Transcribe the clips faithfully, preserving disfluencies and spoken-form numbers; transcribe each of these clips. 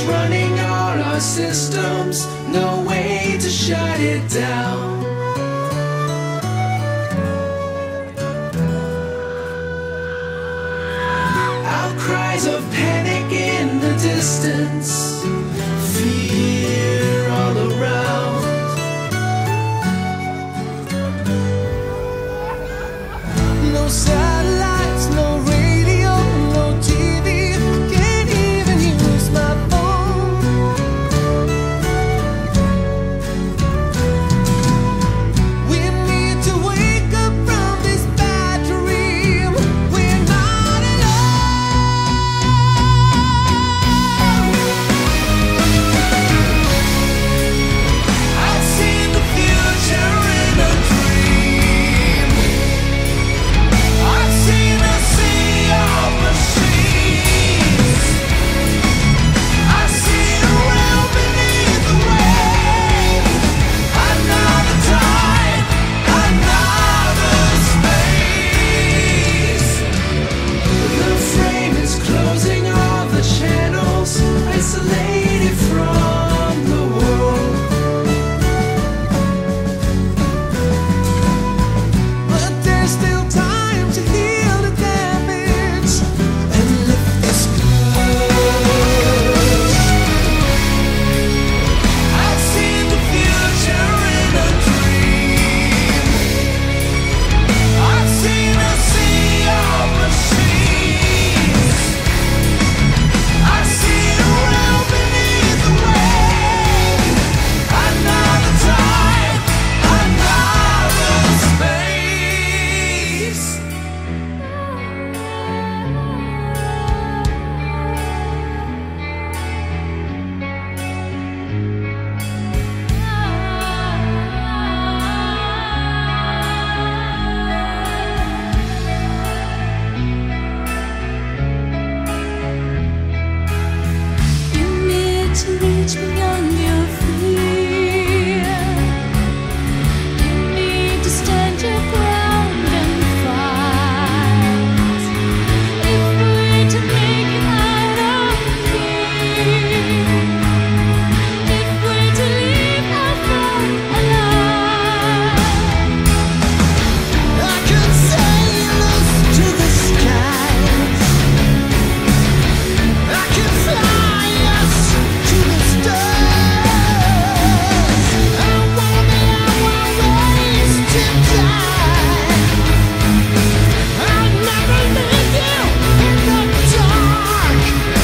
running all our systems, no way to shut it down. Outcries of panic in the distance, fear all around. No satellites, no radio, no T V, can't even use my phone. We need to wake up from this bad dream. We're not alone. I've seen the future in a dream. I've seen a sea of machines. I've seen a realm beneath the waves. Another time, another space. The frame is closing all the channels, isolated from the world. But there's still time to heal the damage and lift this curse. I've seen the future in a dream. I've seen a sea of machines. I've seen a realm beneath the waves. Another time, another space. You need to reach beyond your fear. You need to stand your ground and fight. If we're to make it out of here, if we're to leave our front alive, I can sail us to the skies. I can fly us to the stars. I wanna be our ways to die. I'll never leave you in the dark.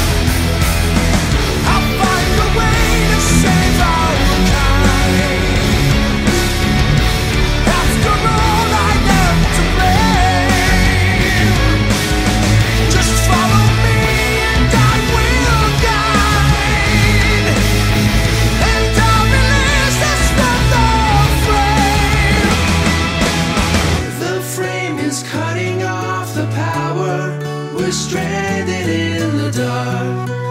I'll find a way to save our kind. After all, I am to blame. Just follow me and I will guide. And I'll release us from the frame. The frame is cutting off the power. We're stranded in the dark.